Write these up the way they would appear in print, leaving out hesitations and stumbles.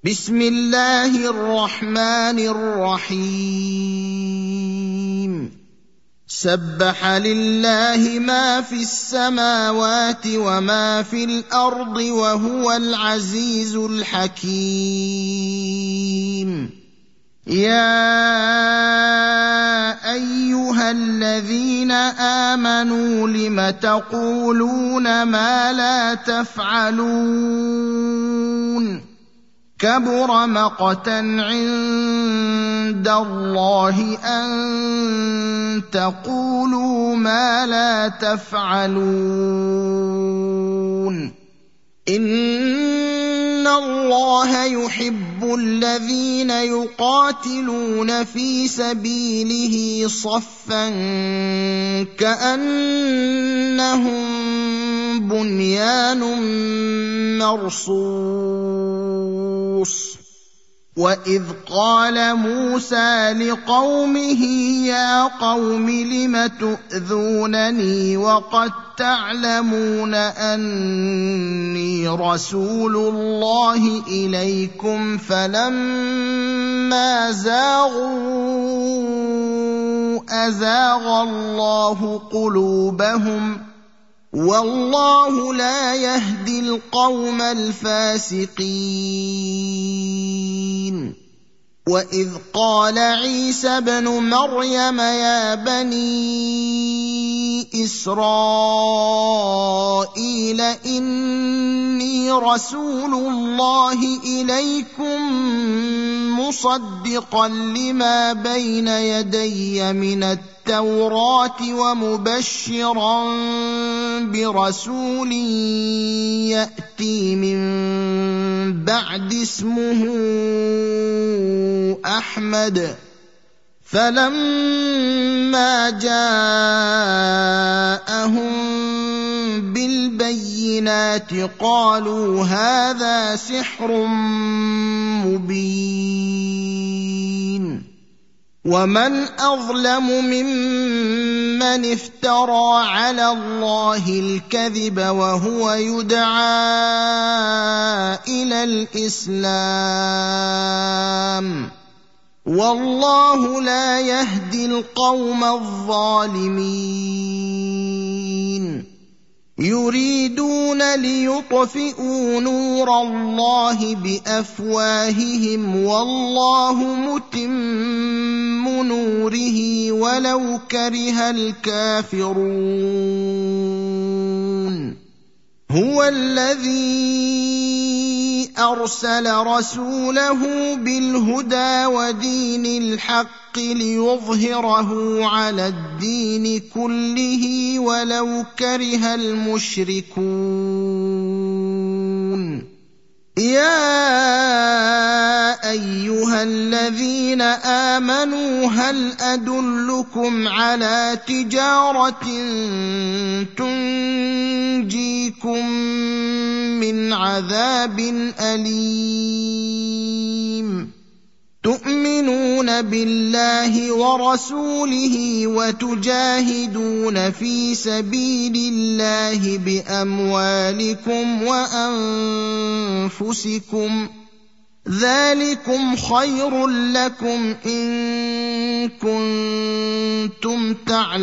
بسم الله الرحمن الرحيم سبح لله ما في السماوات وما في الأرض وهو العزيز الحكيم يا أيها الذين آمنوا لم تقولون ما لا تفعلون كبر مقتا عند الله أن تقولوا ما لا تفعلون إن الله يحب الذين يقاتلون في سبيله صفا كأنهم بنيان مرصوص وإذ قال موسى لقومه يا قوم لم تؤذونني وقد تعلمون أني رسول الله إليكم فلما زاغوا أزاغ الله قلوبهم والله لا يهدي القوم الفاسقين وإذ قال عيسى ابن مريم يا بني إسرائيل إني رسول الله إليكم مصدقا لما بين يدي من التوراة ومبشرا برسول يأتي من بعد اسمه أحمد فلما جاءهم بالبينات قالوا هذا سحر مبين ومن أظلم ممن افترى على الله الكذب وهو يدعى إلى الإسلام والله لا يهدي القوم الظالمين يريدون ليطفئوا نور الله بأفواههم والله متم نوره ولو كره الكافرون هو الذي أرسل رسوله بالهدى ودين الحق ليظهره على الدين كله ولو كره المشركون يا أيها الذين آمنوا هل أدلكم على تجارة تنجيكم من عذاب أليم تؤمنون بالله ورسوله وتجاهدون في سبيل الله بأموالكم وأنفسكم ذلكم خير لكم إن كنتم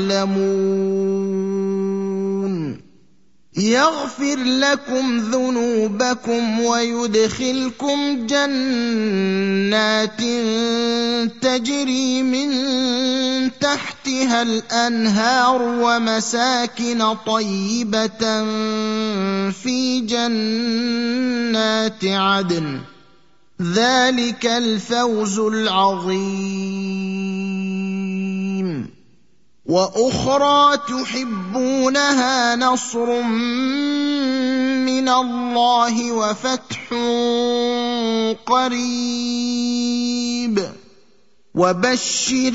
تعلمون يغفر لكم ذنوبكم ويدخلكم جنات تجري من تحتها الأنهار ومساكن طيبة في جنات عدن ذلك الفوز العظيم وأخرى تحبونها نصر من الله وفتح قريب وبشر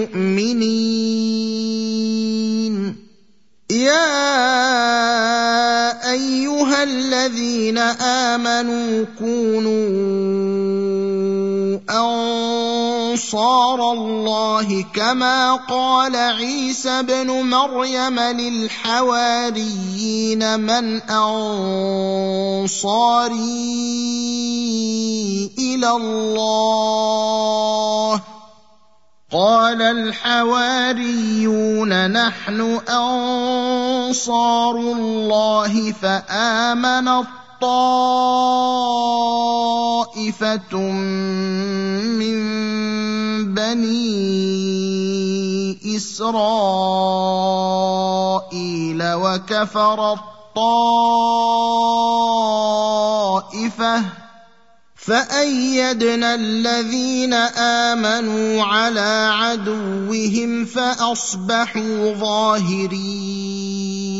المؤمنين يا أيها الذين آمنوا كونوا أنصار الله كما قال عيسى ابن مريم للحواريين من أنصاري إلى الله قال الحواريون نحن أنصار الله فآمنت طائفة من بني إسرائيل وكفرت طائفة فأيدنا الذين آمنوا على عدوهم فأصبحوا ظاهرين